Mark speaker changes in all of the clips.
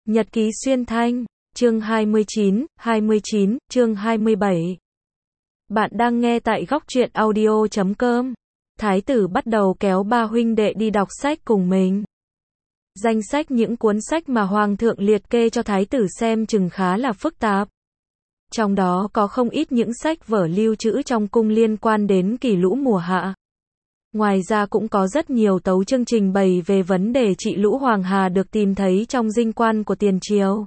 Speaker 1: Nhật ký xuyên thanh, chương 29, chương 27. Bạn đang nghe tại góc truyện audio.com. Thái tử bắt đầu kéo ba huynh đệ đi đọc sách cùng mình. Danh sách những cuốn sách mà Hoàng thượng liệt kê cho Thái tử xem chừng khá là phức tạp. Trong đó có không ít những sách vở lưu trữ trong cung liên quan đến kỳ lũ mùa hạ. Ngoài ra cũng có rất nhiều tấu chương trình bày về vấn đề trị lũ Hoàng Hà được tìm thấy trong dinh quan của tiền triều.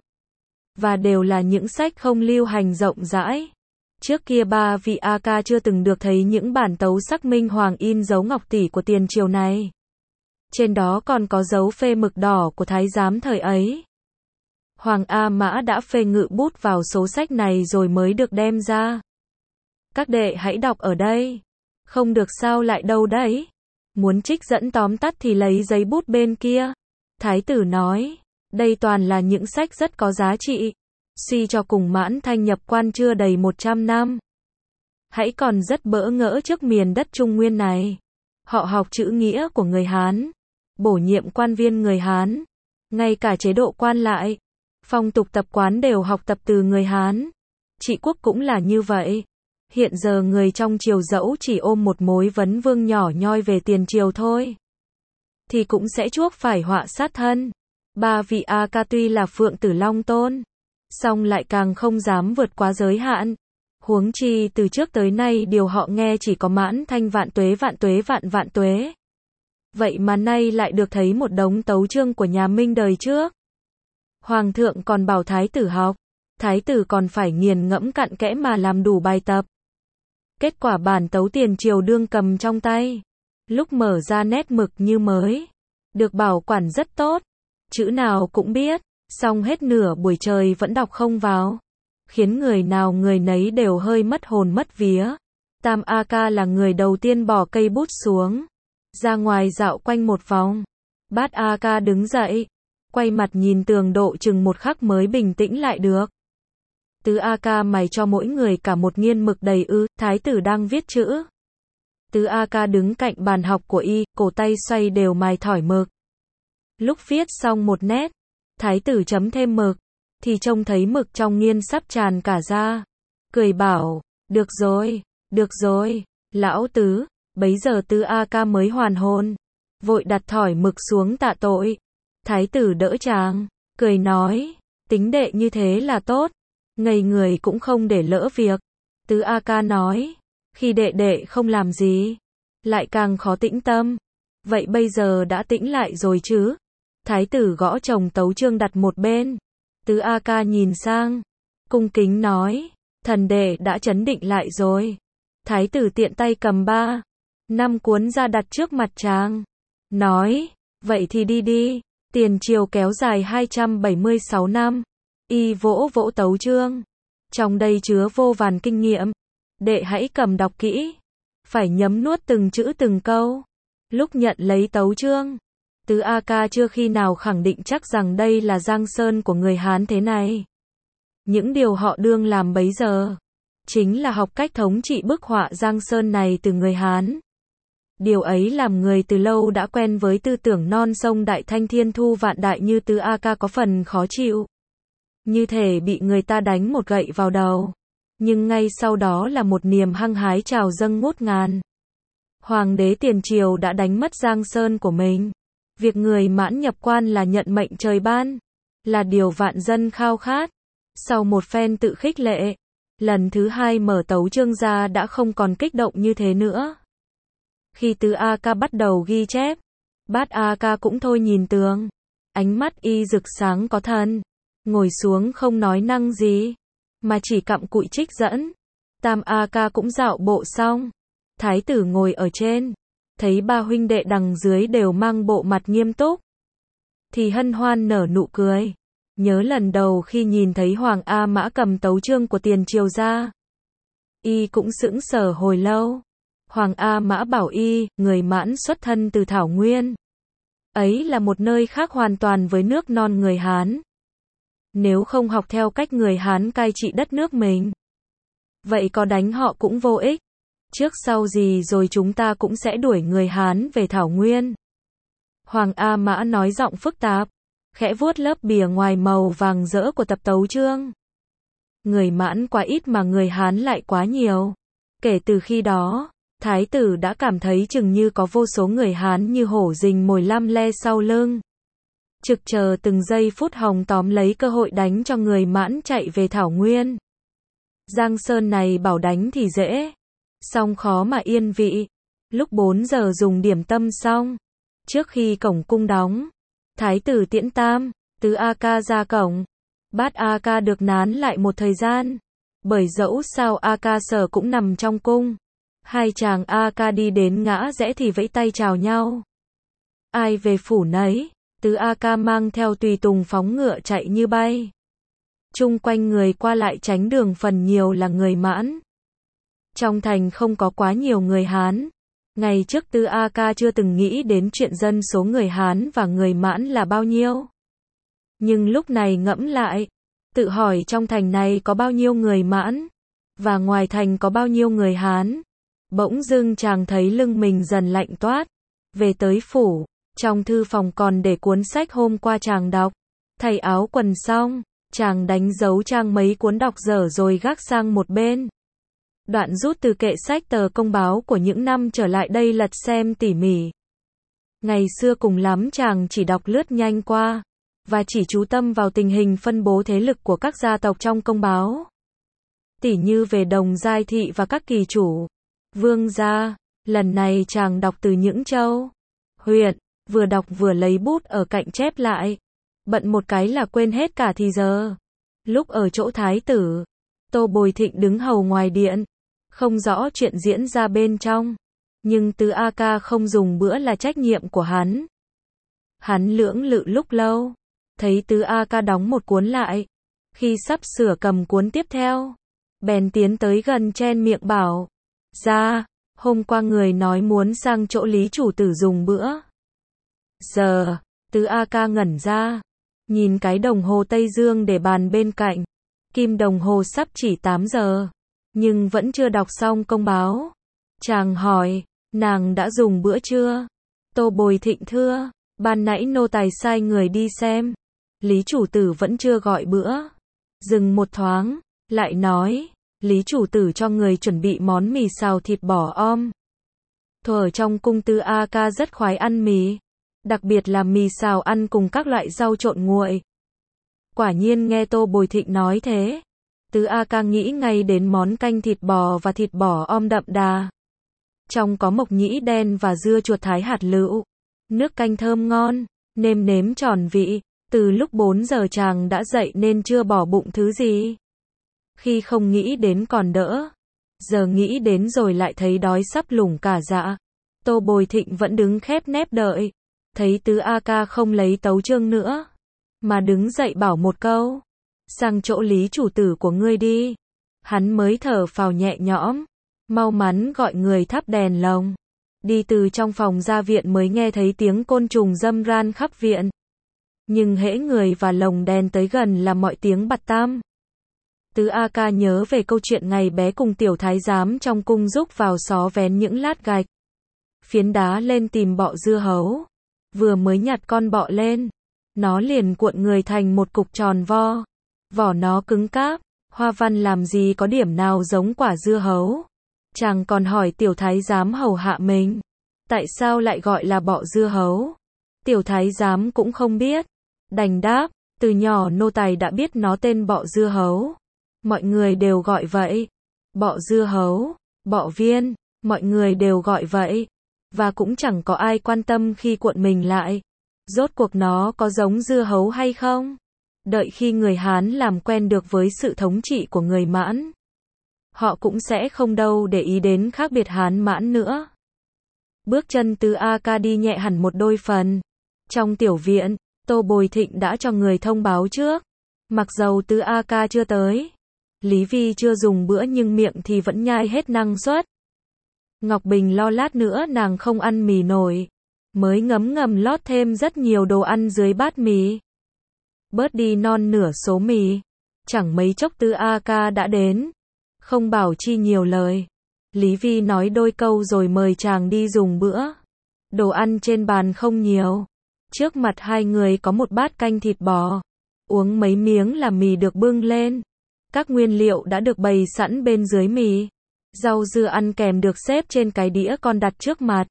Speaker 1: Và đều là những sách không lưu hành rộng rãi. Trước kia ba vị A ca chưa từng được thấy những bản tấu xác minh Hoàng in dấu ngọc tỷ của tiền triều này. Trên đó còn có dấu phê mực đỏ của thái giám thời ấy. Hoàng A Mã đã phê ngự bút vào số sách này rồi mới được đem ra. Các đệ hãy đọc ở đây. Không được sao lại đâu đấy. Muốn trích dẫn tóm tắt thì lấy giấy bút bên kia. Thái tử nói, đây toàn là những sách rất có giá trị. Suy cho cùng Mãn Thanh nhập quan chưa đầy 100 năm. Hãy còn rất bỡ ngỡ trước miền đất Trung Nguyên này. Họ học chữ nghĩa của người Hán. Bổ nhiệm quan viên người Hán. Ngay cả chế độ quan lại. Phong tục tập quán đều học tập từ người Hán. Trị quốc cũng là như vậy. Hiện giờ người trong triều dẫu chỉ ôm một mối vấn vương nhỏ nhoi về tiền triều thôi, thì cũng sẽ chuốc phải họa sát thân. Ba vị A ca tuy là phượng tử long tôn, song lại càng không dám vượt quá giới hạn. Huống chi từ trước tới nay điều họ nghe chỉ có Mãn Thanh vạn tuế vạn tuế. Vậy mà nay lại được thấy một đống tấu chương của nhà Minh đời trước. Hoàng thượng còn bảo thái tử học, thái tử còn phải nghiền ngẫm cặn kẽ mà làm đủ bài tập. Kết quả bản tấu tiền triều đương cầm trong tay. Lúc mở ra nét mực như mới. Được bảo quản rất tốt. Chữ nào cũng biết. Xong hết nửa buổi trời vẫn đọc không vào. Khiến người nào người nấy đều hơi mất hồn mất vía. Tam A ca là người đầu tiên bỏ cây bút xuống. Ra ngoài dạo quanh một vòng. Bát A ca đứng dậy. Quay mặt nhìn tường độ chừng một khắc mới bình tĩnh lại được. Tứ A ca mày cho mỗi người cả một nghiên mực đầy ư, thái tử đang viết chữ. Tứ A ca đứng cạnh bàn học của y, cổ tay xoay đều mài thỏi mực. Lúc viết xong một nét, thái tử chấm thêm mực, thì trông thấy mực trong nghiên sắp tràn cả ra. Cười bảo, được rồi, lão tứ, bấy giờ Tứ A ca mới hoàn hồn. Vội đặt thỏi mực xuống tạ tội. Thái tử đỡ chàng, cười nói, tính đệ như thế là tốt. Ngây người cũng không để lỡ việc. Tứ A ca nói, khi đệ đệ không làm gì, lại càng khó tĩnh tâm. Vậy bây giờ đã tĩnh lại rồi chứ? Thái tử gõ chồng tấu chương đặt một bên. Tứ A ca nhìn sang, cung kính nói, thần đệ đã trấn định lại rồi. Thái tử tiện tay cầm 3-5 cuốn ra đặt trước mặt chàng. Nói, vậy thì đi. Tiền triều kéo dài 276 năm. Y vỗ tấu chương. Trong đây chứa vô vàn kinh nghiệm. Đệ hãy cầm đọc kỹ. Phải nhấm nuốt từng chữ từng câu. Lúc nhận lấy tấu chương, Tứ A ca chưa khi nào khẳng định chắc rằng đây là Giang Sơn của người Hán thế này. Những điều họ đương làm bấy giờ, chính là học cách thống trị bức họa Giang Sơn này từ người Hán. Điều ấy làm người từ lâu đã quen với tư tưởng non sông đại thanh thiên thu vạn đại như Tứ A ca có phần khó chịu. Như thể bị người ta đánh một gậy vào đầu. Nhưng ngay sau đó là một niềm hăng hái trào dâng ngút ngàn. Hoàng đế tiền triều đã đánh mất Giang Sơn của mình. Việc người Mãn nhập quan là nhận mệnh trời ban. Là điều vạn dân khao khát. Sau một phen tự khích lệ, lần thứ hai mở tấu chương ra đã không còn kích động như thế nữa. Khi Tứ A ca bắt đầu ghi chép, Bát A ca cũng thôi nhìn tường. Ánh mắt y rực sáng có thần. Ngồi xuống không nói năng gì, mà chỉ cặm cụi trích dẫn. Tam A ca cũng dạo bộ xong. Thái tử ngồi ở trên, thấy ba huynh đệ đằng dưới đều mang bộ mặt nghiêm túc, thì hân hoan nở nụ cười. Nhớ lần đầu khi nhìn thấy Hoàng A Mã cầm tấu chương của tiền triều ra, y cũng sững sờ hồi lâu. Hoàng A Mã bảo y, người Mãn xuất thân từ Thảo Nguyên. Ấy là một nơi khác hoàn toàn với nước non người Hán. Nếu không học theo cách người Hán cai trị đất nước mình, vậy có đánh họ cũng vô ích. Trước sau gì rồi chúng ta cũng sẽ đuổi người Hán về Thảo Nguyên. Hoàng A Mã nói giọng phức tạp. khẽ vuốt lớp bìa ngoài màu vàng rỡ của tập tấu chương. Người Mãn quá ít mà người Hán lại quá nhiều. Kể từ khi đó, thái tử đã cảm thấy chừng như có vô số người Hán như hổ rình mồi lam le sau lưng. Trực chờ từng giây phút hòng tóm lấy cơ hội đánh cho người Mãn chạy về Thảo Nguyên. Giang Sơn này bảo đánh thì dễ, song khó mà yên vị. Lúc 4 giờ dùng điểm tâm xong, trước khi cổng cung đóng, thái tử tiễn Tam, Tứ A Ca ra cổng. Bát A Ca được nán lại một thời gian, bởi dẫu sao A Ca Sở cũng nằm trong cung. Hai chàng A Ca đi đến ngã rẽ thì vẫy tay chào nhau. Ai về phủ nấy, Tứ A Ca mang theo tùy tùng phóng ngựa chạy như bay. Chung quanh người qua lại tránh đường phần nhiều là người Mãn. Trong thành không có quá nhiều người Hán. Ngày trước Tứ A Ca chưa từng nghĩ đến chuyện dân số người Hán và người Mãn là bao nhiêu. Nhưng lúc này ngẫm lại, tự hỏi trong thành này có bao nhiêu người Mãn, và ngoài thành có bao nhiêu người Hán. Bỗng dưng chàng thấy lưng mình dần lạnh toát. Về tới phủ, trong thư phòng còn để cuốn sách hôm qua chàng đọc. Thay áo quần xong, chàng đánh dấu trang mấy cuốn đọc dở rồi gác sang một bên. Đoạn rút từ kệ sách tờ công báo của những năm trở lại đây lật xem tỉ mỉ. Ngày xưa cùng lắm chàng chỉ đọc lướt nhanh qua, và chỉ chú tâm vào tình hình phân bố thế lực của các gia tộc trong công báo. Tỉ như về Đồng Giai Thị và các kỳ chủ, vương gia. Lần này chàng đọc từ những châu, huyện, vừa đọc vừa lấy bút ở cạnh chép lại. Bận một cái là quên hết cả thì giờ. Lúc ở chỗ thái tử, Tô Bồi Thịnh đứng hầu ngoài điện, không rõ chuyện diễn ra bên trong. Nhưng Tứ A Ca không dùng bữa là trách nhiệm của hắn. Hắn lưỡng lự lúc lâu, thấy Tứ A Ca đóng một cuốn lại. Khi sắp sửa cầm cuốn tiếp theo, bèn tiến tới gần chen miệng bảo, ra, hôm qua người nói muốn sang chỗ Lý chủ tử dùng bữa. Giờ, Tứ A Ca ngẩn ra, nhìn cái đồng hồ Tây Dương để bàn bên cạnh. Kim đồng hồ sắp chỉ 8 giờ, nhưng vẫn chưa đọc xong công báo. Chàng hỏi, nàng đã dùng bữa chưa? Tô Bồi Thịnh thưa, ban nãy nô tài sai người đi xem. Lý chủ tử vẫn chưa gọi bữa. Dừng một thoáng, lại nói, Lý chủ tử cho người chuẩn bị món mì xào thịt bò om. Thuở trong cung Tứ A Ca rất khoái ăn mì, đặc biệt là mì xào ăn cùng các loại rau trộn nguội. Quả nhiên nghe Tô Bồi Thịnh nói thế, Tứ A Ca nghĩ ngay đến món canh thịt bò và thịt bò om đậm đà. Trong có mộc nhĩ đen và dưa chuột thái hạt lựu. Nước canh thơm ngon, nêm nếm tròn vị. Từ lúc 4 giờ chàng đã dậy nên chưa bỏ bụng thứ gì. Khi không nghĩ đến còn đỡ, giờ nghĩ đến rồi lại thấy đói sắp lủng cả dạ. Tô Bồi Thịnh vẫn đứng khép nép đợi. Thấy Tứ A Ca không lấy tấu chương nữa, mà đứng dậy bảo một câu, sang chỗ Lý chủ tử của ngươi đi. Hắn mới thở phào nhẹ nhõm, mau mắn gọi người thắp đèn lồng. Đi từ trong phòng ra viện mới nghe thấy tiếng côn trùng râm ran khắp viện. Nhưng hễ người và lồng đèn tới gần là mọi tiếng bặt tăm. Tứ A Ca nhớ về câu chuyện ngày bé cùng tiểu thái giám trong cung rúc vào xó vén những lát gạch, phiến đá lên tìm bọ dưa hấu. Vừa mới nhặt con bọ lên, nó liền cuộn người thành một cục tròn vo. Vỏ nó cứng cáp, hoa văn làm gì có điểm nào giống quả dưa hấu. Chàng còn hỏi tiểu thái giám hầu hạ mình, tại sao lại gọi là bọ dưa hấu. Tiểu thái giám cũng không biết, đành đáp, từ nhỏ nô tài đã biết nó tên bọ dưa hấu. Mọi người đều gọi vậy. Bọ dưa hấu, bọ viên, mọi người đều gọi vậy. Và cũng chẳng có ai quan tâm khi cuộn mình lại. Rốt cuộc nó có giống dưa hấu hay không? Đợi khi người Hán làm quen được với sự thống trị của người Mãn, họ cũng sẽ không đâu để ý đến khác biệt Hán Mãn nữa. Bước chân Tứ A Ca đi nhẹ hẳn một đôi phần. Trong tiểu viện, Tô Bồi Thịnh đã cho người thông báo trước. Mặc dầu Tứ A Ca chưa tới, Lý Vi chưa dùng bữa nhưng miệng thì vẫn nhai hết năng suất. Ngọc Bình lo lát nữa nàng không ăn mì nổi, mới ngấm ngầm lót thêm rất nhiều đồ ăn dưới bát mì. Bớt đi non nửa số mì. Chẳng mấy chốc Tứ A Ca đã đến. Không bảo chi nhiều lời. Lý Vi nói đôi câu rồi mời chàng đi dùng bữa. Đồ ăn trên bàn không nhiều, Trước mặt hai người có một bát canh thịt bò. Uống mấy miếng là mì được bưng lên. Các nguyên liệu đã được bày sẵn bên dưới mì. Rau dưa ăn kèm được xếp trên cái đĩa con đặt trước mặt.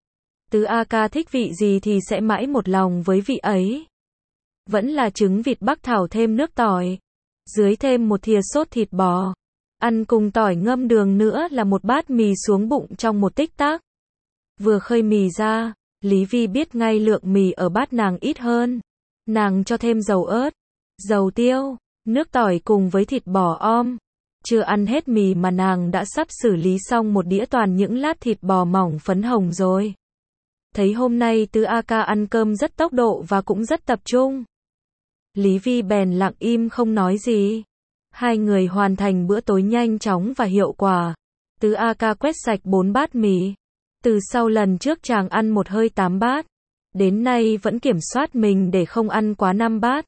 Speaker 1: Tứ A Ca thích vị gì thì sẽ mãi một lòng với vị ấy. Vẫn là trứng vịt bắc thảo thêm nước tỏi. Dưới thêm một thìa sốt thịt bò. Ăn cùng tỏi ngâm đường nữa là một bát mì xuống bụng trong một tích tắc. Vừa khơi mì ra, Lý Vi biết ngay lượng mì ở bát nàng ít hơn. Nàng cho thêm dầu ớt, dầu tiêu, nước tỏi cùng với thịt bò om. Chưa ăn hết mì mà nàng đã sắp xử lý xong một đĩa toàn những lát thịt bò mỏng phấn hồng rồi. Thấy hôm nay Tứ A Ca ăn cơm rất tốc độ và cũng rất tập trung. Lý Vi bèn lặng im không nói gì. Hai người hoàn thành bữa tối nhanh chóng và hiệu quả. Tứ A Ca quét sạch 4 bát mì. Từ sau lần trước chàng ăn một hơi 8 bát. Đến nay vẫn kiểm soát mình để không ăn quá 5 bát.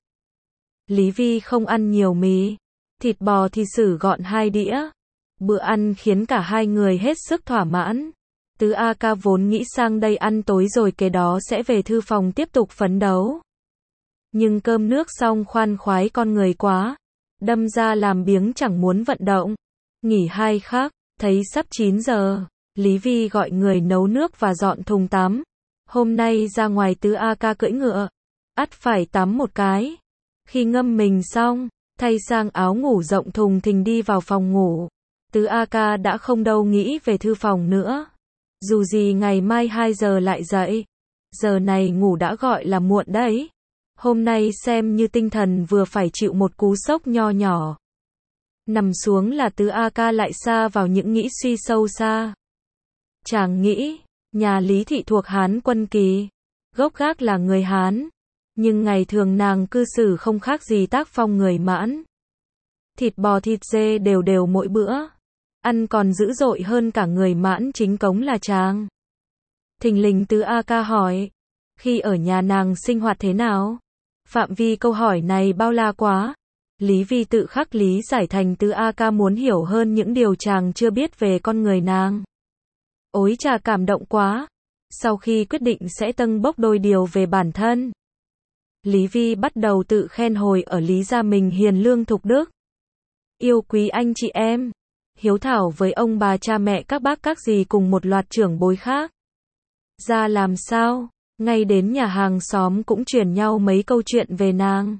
Speaker 1: Lý Vi không ăn nhiều mì. Thịt bò thì xử gọn 2 đĩa. Bữa ăn khiến cả hai người hết sức thỏa mãn. Tứ A Ca vốn nghĩ sang đây ăn tối rồi kế đó sẽ về thư phòng tiếp tục phấn đấu. Nhưng cơm nước xong khoan khoái con người quá. Đâm ra làm biếng chẳng muốn vận động. Nghỉ 2 khắc, thấy sắp 9 giờ. Lý Vi gọi người nấu nước và dọn thùng tắm. Hôm nay ra ngoài Tứ A Ca cưỡi ngựa. Ắt phải tắm một cái. Khi ngâm mình xong, thay sang áo ngủ rộng thùng thình đi vào phòng ngủ. Tứ A Ca đã không đâu nghĩ về thư phòng nữa. Dù gì ngày mai 2 giờ lại dậy. Giờ này ngủ đã gọi là muộn đấy. Hôm nay xem như tinh thần vừa phải chịu một cú sốc nho nhỏ. Nằm xuống là Tứ A Ca lại sa vào những nghĩ suy sâu xa. Chàng nghĩ, nhà Lý Thị thuộc Hán Quân Kỳ. Gốc gác là người Hán. Nhưng ngày thường nàng cư xử không khác gì tác phong người Mãn. Thịt bò thịt dê đều đều mỗi bữa. Ăn còn dữ dội hơn cả người Mãn chính cống là chàng. Thình lình Tứ A Ca hỏi. Khi ở nhà nàng sinh hoạt thế nào? Phạm vi câu hỏi này bao la quá. Lý Vi tự khắc lý giải thành Tứ A Ca muốn hiểu hơn những điều chàng chưa biết về con người nàng. Ối chà cảm động quá. Sau khi quyết định sẽ tâng bốc đôi điều về bản thân. Lý Vi bắt đầu tự khen hồi ở Lý gia mình hiền lương thục đức. Yêu quý anh chị em. Hiếu thảo với ông bà cha mẹ các bác các dì cùng một loạt trưởng bối khác. Ra làm sao? Ngay đến nhà hàng xóm cũng truyền nhau mấy câu chuyện về nàng.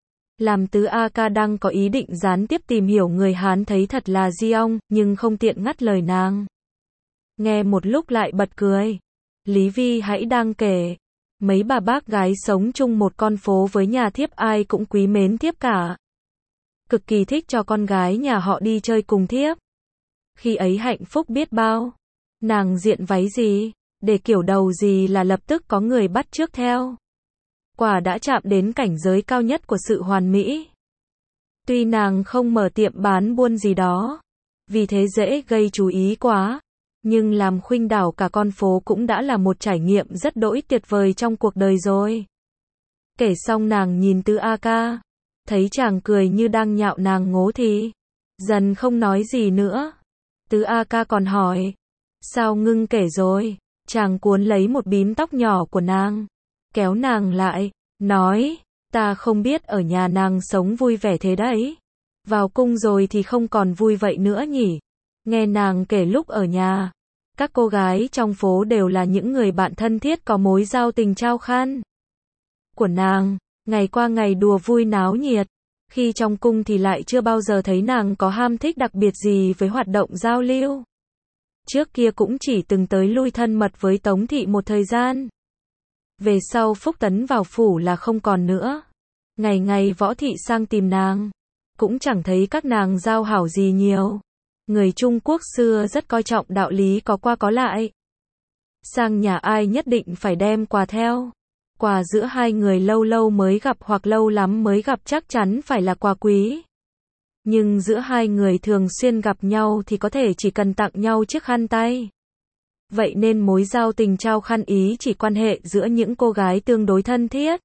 Speaker 1: Làm Tứ A Ca đang có ý định gián tiếp tìm hiểu người Hán thấy thật là di ong, nhưng không tiện ngắt lời nàng. Nghe một lúc lại bật cười. Lý Vi hãy đang kể. Mấy bà bác gái sống chung một con phố với nhà thiếp ai cũng quý mến thiếp cả. Cực kỳ thích cho con gái nhà họ đi chơi cùng thiếp. Khi ấy hạnh phúc biết bao. Nàng diện váy gì, để kiểu đầu gì là lập tức có người bắt chước theo. Quả đã chạm đến cảnh giới cao nhất của sự hoàn mỹ. Tuy nàng không mở tiệm bán buôn gì đó, vì thế dễ gây chú ý quá. Nhưng làm khuynh đảo cả con phố cũng đã là một trải nghiệm rất đỗi tuyệt vời trong cuộc đời rồi. Kể xong nàng nhìn Tứ A Ca. Thấy chàng cười như đang nhạo nàng ngố thì. Dần không nói gì nữa. Tứ A Ca còn hỏi. Sao ngưng kể rồi? Chàng cuốn lấy một bím tóc nhỏ của nàng. Kéo nàng lại. Nói. Ta không biết ở nhà nàng sống vui vẻ thế đấy. Vào cung rồi thì không còn vui vậy nữa nhỉ. Nghe nàng kể lúc ở nhà. Các cô gái trong phố đều là những người bạn thân thiết có mối giao tình trao khan của nàng. Ngày qua ngày đùa vui náo nhiệt. Khi trong cung thì lại chưa bao giờ thấy nàng có ham thích đặc biệt gì với hoạt động giao lưu. Trước kia cũng chỉ từng tới lui thân mật với Tống Thị một thời gian. Về sau Phúc Tấn vào phủ là không còn nữa. Ngày ngày Võ Thị sang tìm nàng. Cũng chẳng thấy các nàng giao hảo gì nhiều. Người Trung Quốc xưa rất coi trọng đạo lý có qua có lại. Sang nhà ai nhất định phải đem quà theo. Quà giữa hai người lâu lâu mới gặp hoặc lâu lắm mới gặp chắc chắn phải là quà quý. Nhưng giữa hai người thường xuyên gặp nhau thì có thể chỉ cần tặng nhau chiếc khăn tay. Vậy nên mối giao tình trao khăn ý chỉ quan hệ giữa những cô gái tương đối thân thiết.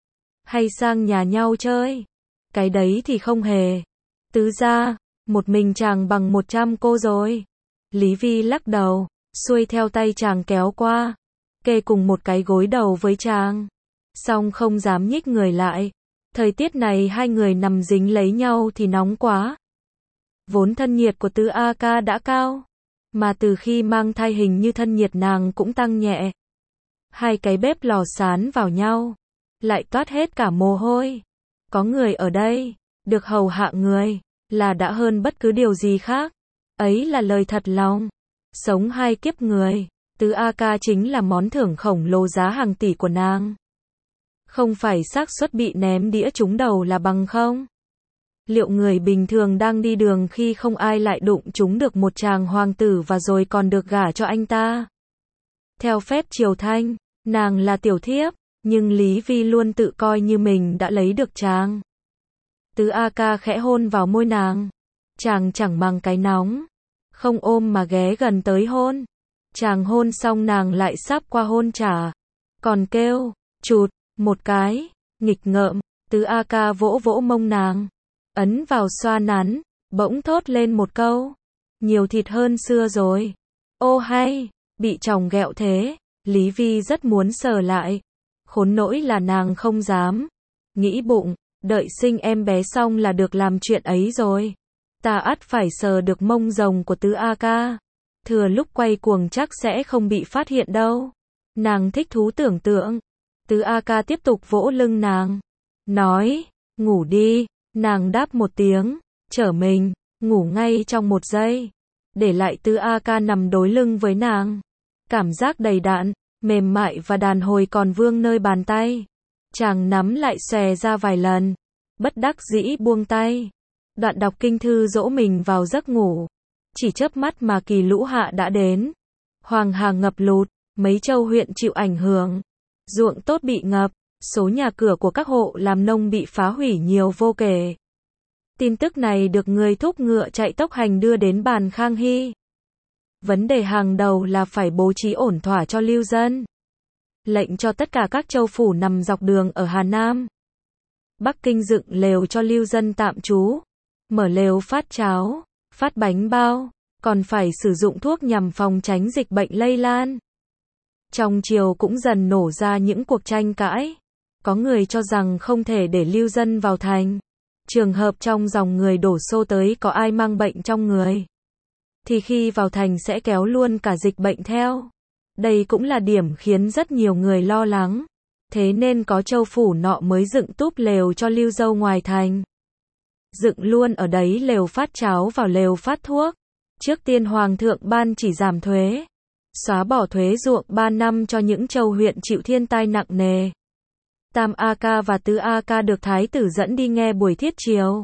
Speaker 1: Hay sang nhà nhau chơi. Cái đấy thì không hề. Tứ gia, một mình chàng bằng 100 cô rồi. Lý Vi lắc đầu, xuôi theo tay chàng kéo qua. Kê cùng một cái gối đầu với chàng. song không dám nhích người lại. Thời tiết này hai người nằm dính lấy nhau thì nóng quá. Vốn thân nhiệt của Tứ A Ca đã cao, mà từ khi mang thai hình như thân nhiệt nàng cũng tăng nhẹ. Hai cái bếp lò sán vào nhau, lại toát hết cả mồ hôi. Có người ở đây, được hầu hạ người, là đã hơn bất cứ điều gì khác. Ấy là lời thật lòng. Sống hai kiếp người, Tứ A Ca chính là món thưởng khổng lồ giá hàng tỷ của nàng. Không phải xác suất bị ném đĩa trúng đầu là bằng không? Liệu người bình thường đang đi đường khi không ai lại đụng trúng được một chàng hoàng tử và rồi còn được gả cho anh ta? Theo phép triều Thanh, nàng là tiểu thiếp, nhưng Lý Vi luôn tự coi như mình đã lấy được chàng. Tứ A Ca khẽ hôn vào môi nàng. Chàng chẳng mang cái nóng, không ôm mà ghé gần tới hôn. Chàng hôn xong nàng lại sắp qua hôn trả, còn kêu, chụt, một cái, nghịch ngợm. Tứ A Ca vỗ vỗ mông nàng, ấn vào xoa nắn, bỗng thốt lên một câu, nhiều thịt hơn xưa rồi. Ô hay, bị chồng ghẹo thế, Lý Vi rất muốn sờ lại, khốn nỗi là nàng không dám. Nghĩ bụng, đợi sinh em bé xong là được làm chuyện ấy rồi. Ta ắt phải sờ được mông rồng của Tứ A Ca. Thừa lúc quay cuồng chắc sẽ không bị phát hiện đâu. Nàng thích thú tưởng tượng. Tứ A Ca tiếp tục vỗ lưng nàng, nói, ngủ đi. Nàng đáp một tiếng, trở mình, ngủ ngay trong một giây. Để lại Tứ A Ca nằm đối lưng với nàng. Cảm giác đầy đặn, mềm mại và đàn hồi còn vương nơi bàn tay. Chàng nắm lại xòe ra vài lần, bất đắc dĩ buông tay. Đoạn đọc kinh thư dỗ mình vào giấc ngủ. Chỉ chớp mắt mà kỳ lũ hạ đã đến. Hoàng hà ngập lụt, mấy châu huyện chịu ảnh hưởng. Ruộng tốt bị ngập, số nhà cửa của các hộ làm nông bị phá hủy nhiều vô kể. Tin tức này được người thúc ngựa chạy tốc hành đưa đến bàn Khang Hy. Vấn đề hàng đầu là phải bố trí ổn thỏa cho lưu dân. Lệnh cho tất cả các châu phủ nằm dọc đường ở Hà Nam, Bắc Kinh dựng lều cho lưu dân tạm trú, mở lều phát cháo, phát bánh bao, còn phải sử dụng thuốc nhằm phòng tránh dịch bệnh lây lan. Trong triều cũng dần nổ ra những cuộc tranh cãi. Có người cho rằng không thể để lưu dân vào thành. Trường hợp trong dòng người đổ xô tới có ai mang bệnh trong người, thì khi vào thành sẽ kéo luôn cả dịch bệnh theo. Đây cũng là điểm khiến rất nhiều người lo lắng. Thế nên có châu phủ nọ mới dựng túp lều cho lưu dâu ngoài thành. Dựng luôn ở đấy lều phát cháo vào lều phát thuốc. Trước tiên hoàng thượng ban chỉ giảm thuế, xóa bỏ thuế ruộng 3 năm cho những châu huyện chịu thiên tai nặng nề. Tam A Ca và Tứ A Ca được thái tử dẫn đi nghe buổi thiết triều.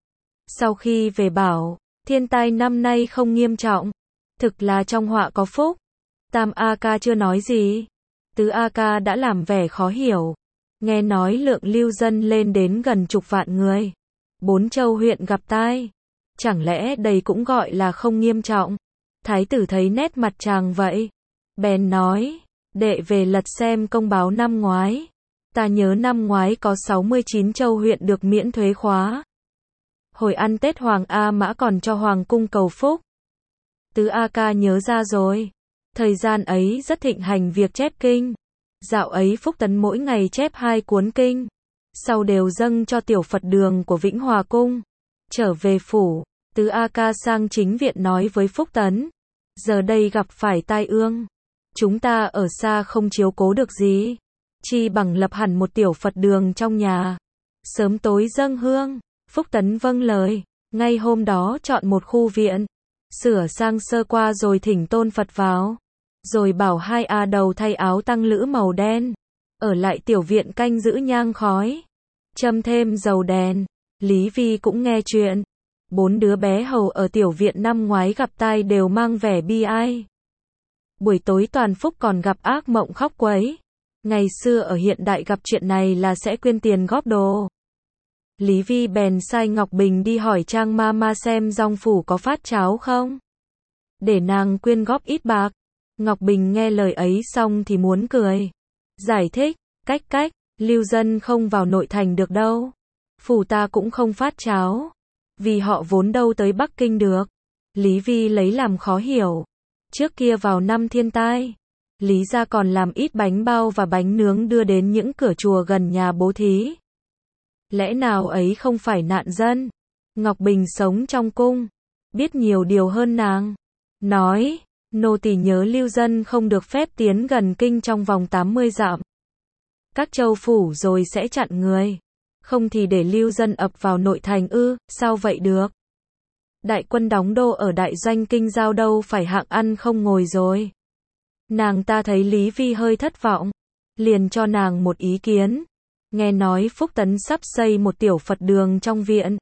Speaker 1: Sau khi về bảo, thiên tai năm nay không nghiêm trọng, thực là trong họa có phúc. Tam A Ca chưa nói gì, Tứ A Ca đã làm vẻ khó hiểu. Nghe nói lượng lưu dân lên đến gần chục vạn người. 4 châu huyện gặp tai. Chẳng lẽ đây cũng gọi là không nghiêm trọng? Thái tử thấy nét mặt chàng vậy, bèn nói, đệ về lật xem công báo năm ngoái. Ta nhớ năm ngoái có 69 châu huyện được miễn thuế khóa. Hồi ăn Tết Hoàng A Mã còn cho Hoàng cung cầu phúc. Tứ A Ca nhớ ra rồi. Thời gian ấy rất thịnh hành việc chép kinh. Dạo ấy Phúc Tấn mỗi ngày chép 2 cuốn kinh. Sau đều dâng cho tiểu Phật đường của Vĩnh Hòa Cung. Trở về phủ, Tứ A Ca sang chính viện nói với Phúc Tấn. Giờ đây gặp phải tai ương. Chúng ta ở xa không chiếu cố được gì. Chi bằng lập hẳn một tiểu Phật đường trong nhà. Sớm tối dâng hương. Phúc Tấn vâng lời. Ngay hôm đó chọn một khu viện. Sửa sang sơ qua rồi thỉnh tôn Phật vào. Rồi bảo 2 A đầu thay áo tăng lữ màu đen. Ở lại tiểu viện canh giữ nhang khói. Châm thêm dầu đèn. Lý Vi cũng nghe chuyện. 4 đứa bé hầu ở tiểu viện năm ngoái gặp tai đều mang vẻ bi ai. Buổi tối Toàn Phúc còn gặp ác mộng khóc quấy. Ngày xưa ở hiện đại gặp chuyện này là sẽ quyên tiền góp đồ. Lý Vi bèn sai Ngọc Bình đi hỏi Trang Mama xem dòng phủ có phát cháo không, để nàng quyên góp ít bạc. Ngọc Bình nghe lời ấy xong thì muốn cười. Giải thích, cách, lưu dân không vào nội thành được đâu. Phủ ta cũng không phát cháo. Vì họ vốn đâu tới Bắc Kinh được. Lý Vi lấy làm khó hiểu. Trước kia vào năm thiên tai, Lý gia còn làm ít bánh bao và bánh nướng đưa đến những cửa chùa gần nhà bố thí. Lẽ nào ấy không phải nạn dân? Ngọc Bình sống trong cung, biết nhiều điều hơn nàng. Nói, nô tỳ nhớ lưu dân không được phép tiến gần kinh trong vòng 80 dặm. Các châu phủ rồi sẽ chặn người. Không thì để lưu dân ập vào nội thành ư, sao vậy được? Đại quân đóng đô ở đại doanh kinh giao đâu phải hạng ăn không ngồi rồi. Nàng ta thấy Lý Vi hơi thất vọng, liền cho nàng một ý kiến. Nghe nói Phúc Tấn sắp xây một tiểu Phật đường trong viện.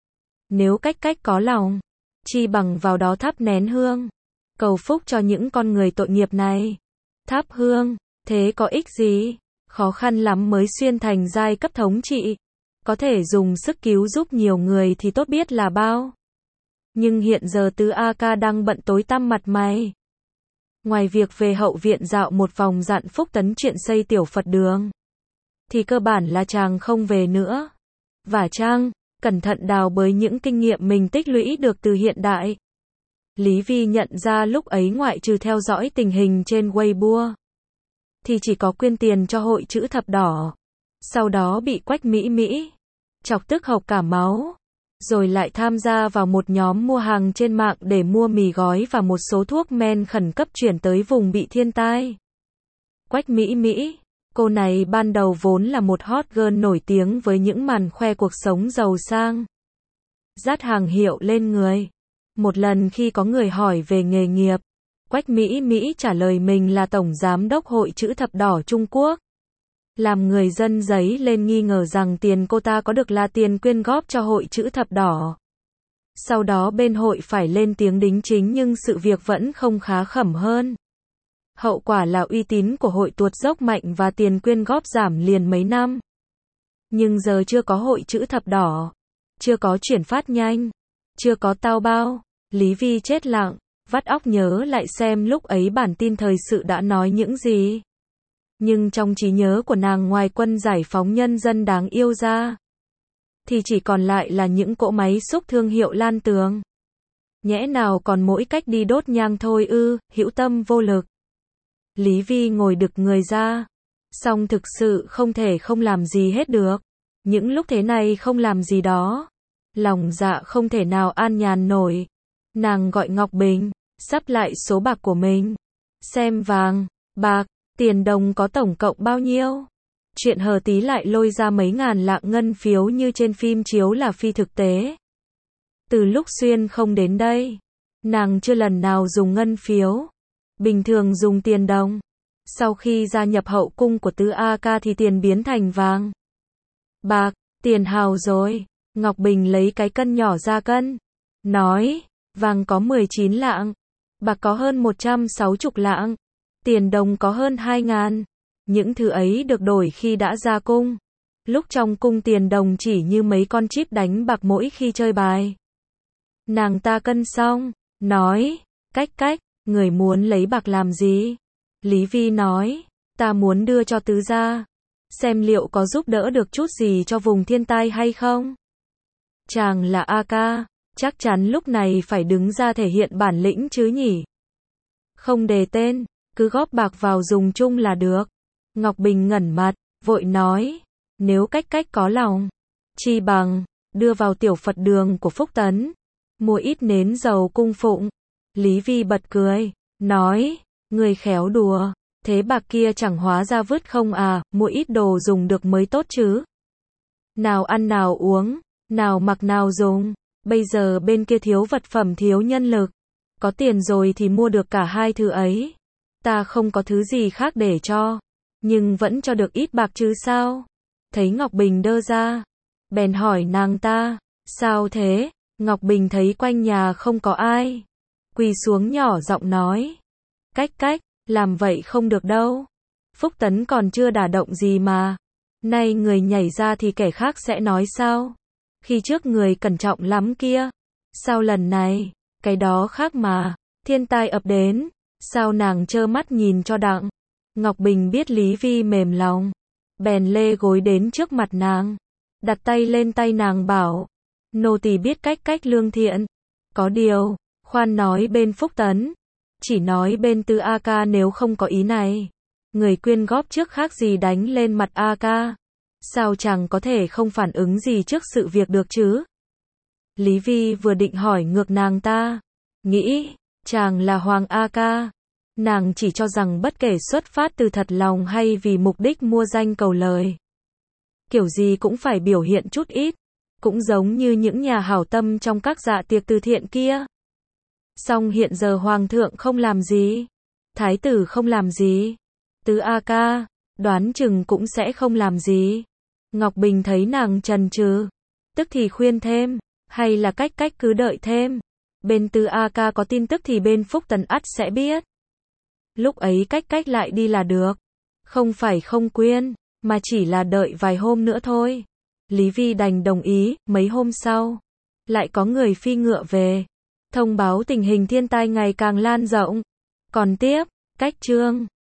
Speaker 1: Nếu cách có lòng, chi bằng vào đó thắp nén hương, cầu phúc cho những con người tội nghiệp này. Thắp hương, thế có ích gì? Khó khăn lắm mới xuyên thành giai cấp thống trị. Có thể dùng sức cứu giúp nhiều người thì tốt biết là bao. Nhưng hiện giờ Tứ A Ca đang bận tối tăm mặt mày. Ngoài việc về hậu viện dạo một vòng dặn Phúc Tấn chuyện xây tiểu Phật đường, thì cơ bản là chàng không về nữa. Và chàng cẩn thận đào bới những kinh nghiệm mình tích lũy được từ hiện đại. Lý Vi nhận ra lúc ấy ngoại trừ theo dõi tình hình trên Weibo, thì chỉ có quyên tiền cho hội chữ thập đỏ. Sau đó bị Quách Mỹ Mỹ chọc tức hộc cả máu. Rồi lại tham gia vào một nhóm mua hàng trên mạng để mua mì gói và một số thuốc men khẩn cấp chuyển tới vùng bị thiên tai. Quách Mỹ Mỹ, cô này ban đầu vốn là một hot girl nổi tiếng với những màn khoe cuộc sống giàu sang, dát hàng hiệu lên người. Một lần khi có người hỏi về nghề nghiệp, Quách Mỹ Mỹ trả lời mình là Tổng Giám đốc Hội Chữ Thập Đỏ Trung Quốc. Làm người dân dấy lên nghi ngờ rằng tiền cô ta có được là tiền quyên góp cho Hội Chữ Thập Đỏ. Sau đó bên hội phải lên tiếng đính chính nhưng sự việc vẫn không khá khẩm hơn. Hậu quả là uy tín của hội tuột dốc mạnh và tiền quyên góp giảm liền mấy năm. Nhưng giờ chưa có Hội Chữ Thập Đỏ, chưa có chuyển phát nhanh, chưa có tao bao, Lý Vi chết lặng, vắt óc nhớ lại xem lúc ấy bản tin thời sự đã nói những gì. Nhưng trong trí nhớ của nàng ngoài Quân Giải phóng Nhân dân đáng yêu ra, thì chỉ còn lại là những cỗ máy xúc thương hiệu Lan Tường. Nhẽ nào còn mỗi cách đi đốt nhang thôi ư, hữu tâm vô lực. Lý Vi ngồi đực người ra. Song thực sự không thể không làm gì hết được. Những lúc thế này không làm gì đó, lòng dạ không thể nào an nhàn nổi. Nàng gọi Ngọc Bình, sắp lại số bạc của mình. Xem vàng, bạc, tiền đồng có tổng cộng bao nhiêu. Chuyện hờ tí lại lôi ra mấy ngàn lạng ngân phiếu như trên phim chiếu là phi thực tế. Từ lúc Xuyên không đến đây, nàng chưa lần nào dùng ngân phiếu. Bình thường dùng tiền đồng. Sau khi gia nhập hậu cung của Tứ A Ca thì tiền biến thành vàng, bạc, tiền hào rồi. Ngọc Bình lấy cái cân nhỏ ra cân. Nói, vàng có 19 lạng, bạc có hơn 160 lạng, tiền đồng có hơn 2.000. Những thứ ấy được đổi khi đã ra cung. Lúc trong cung tiền đồng chỉ như mấy con chip đánh bạc mỗi khi chơi bài. Nàng ta cân xong, nói, cách, người muốn lấy bạc làm gì? Lý Vi nói, ta muốn đưa cho tứ gia, xem liệu có giúp đỡ được chút gì cho vùng thiên tai hay không. Chàng là A Ca, chắc chắn lúc này phải đứng ra thể hiện bản lĩnh chứ nhỉ? Không đề tên, cứ góp bạc vào dùng chung là được. Ngọc Bình ngẩn mặt, vội nói, nếu cách có lòng, chi bằng đưa vào tiểu Phật đường của Phúc Tấn, mua ít nến dầu cung phụng. Lý Vi bật cười, nói, người khéo đùa, thế bạc kia chẳng hóa ra vứt không à, mua ít đồ dùng được mới tốt chứ. Nào ăn nào uống, nào mặc nào dùng, bây giờ bên kia thiếu vật phẩm thiếu nhân lực, có tiền rồi thì mua được cả hai thứ ấy. Ta không có thứ gì khác để cho, nhưng vẫn cho được ít bạc chứ sao. Thấy Ngọc Bình đơ ra, bèn hỏi nàng ta, sao thế? Ngọc Bình thấy quanh nhà không có ai, quỳ xuống nhỏ giọng nói, cách, làm vậy không được đâu. Phúc Tấn còn chưa đả động gì mà, nay người nhảy ra thì kẻ khác sẽ nói sao? Khi trước người cẩn trọng lắm kia, sao lần này, cái đó khác mà, thiên tai ập đến, sao nàng trơ mắt nhìn cho đặng. Ngọc Bình biết Lý Vi mềm lòng, bèn lê gối đến trước mặt nàng, đặt tay lên tay nàng bảo, nô tỳ biết cách lương thiện, có điều, khoan nói bên Phúc Tấn, chỉ nói bên Tư A Ca nếu không có ý này. Người quyên góp trước khác gì đánh lên mặt A Ca. Sao chàng có thể không phản ứng gì trước sự việc được chứ? Lý Vi vừa định hỏi ngược nàng ta. Nghĩ, chàng là Hoàng A Ca. Nàng chỉ cho rằng bất kể xuất phát từ thật lòng hay vì mục đích mua danh cầu lời. Kiểu gì cũng phải biểu hiện chút ít. Cũng giống như những nhà hảo tâm trong các dạ tiệc từ thiện kia. Song hiện giờ Hoàng thượng không làm gì. Thái tử không làm gì. Tư A Ca, đoán chừng cũng sẽ không làm gì. Ngọc Bình thấy nàng chần chừ, tức thì khuyên thêm, hay là cách cứ đợi thêm. Bên Tư A Ca có tin tức thì bên Phúc Tần ắt sẽ biết. Lúc ấy cách lại đi là được. Không phải không quyên, mà chỉ là đợi vài hôm nữa thôi. Lý Vi đành đồng ý, mấy hôm sau. Lại có người phi ngựa về. Thông báo tình hình thiên tai ngày càng lan rộng. Còn tiếp, cách chương.